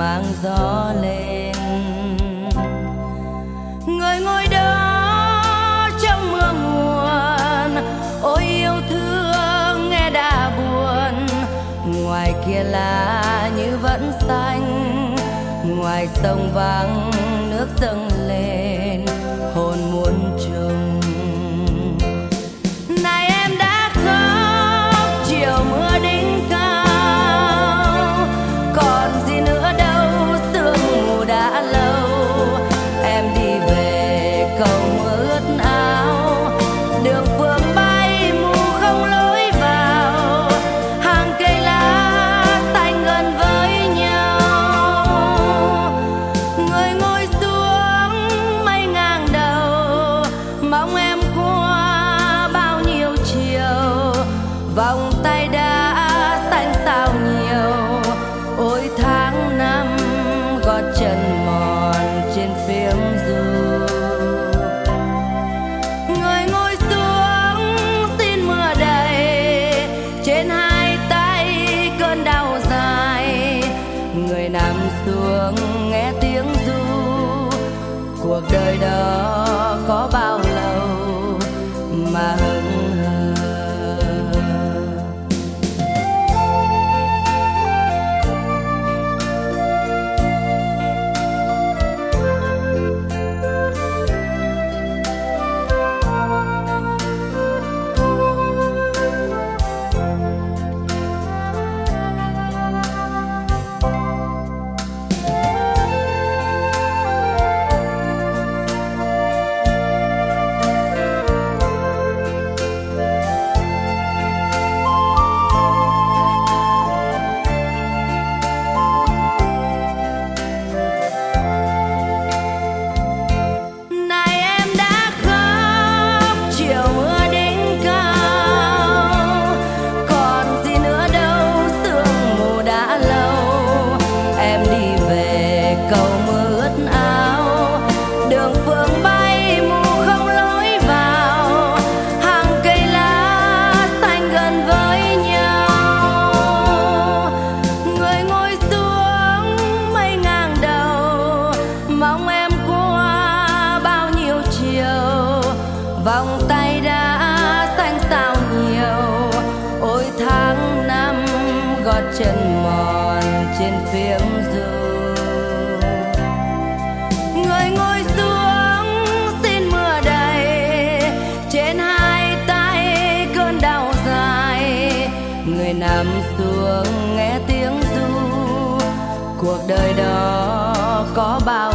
mang gió lên. Người ngồi đó trong mưa nguồn, ôi yêu thương nghe đã buồn. Ngoài kia lá như vẫn xanh, ngoài sông vắng nước dâng lên hồn muôn trùng. Này em đã khóc chiều mưa đỉnh cao, còn gì nữa đâu sương mù đã lâu. Em đi về cầu mưa ướt áo, đường phượng bay mù không lối vào. Hàng cây lá xanh gần với nhau, người ngồi xuống mây ngang đầu, mong em qua bao nhiêu chiều. Vòng tay đã xanh sao nhiều, ôi tháng năm gót chân mòn trên phím ru. Người ngồi xuống xin mưa đầy, trên hai tay cơn đau dài. Người nằm xuống nghe tiếng ru, cuộc đời đó có bao lâu mà hững hờ. Vòng tay đã xanh sao nhiều, ôi tháng năm gót chân mòn trên phím ru. Người ngồi xuống xin mưa đầy, trên hai tay cơn đau dài. Người nằm xuống nghe tiếng ru, cuộc đời đó có bao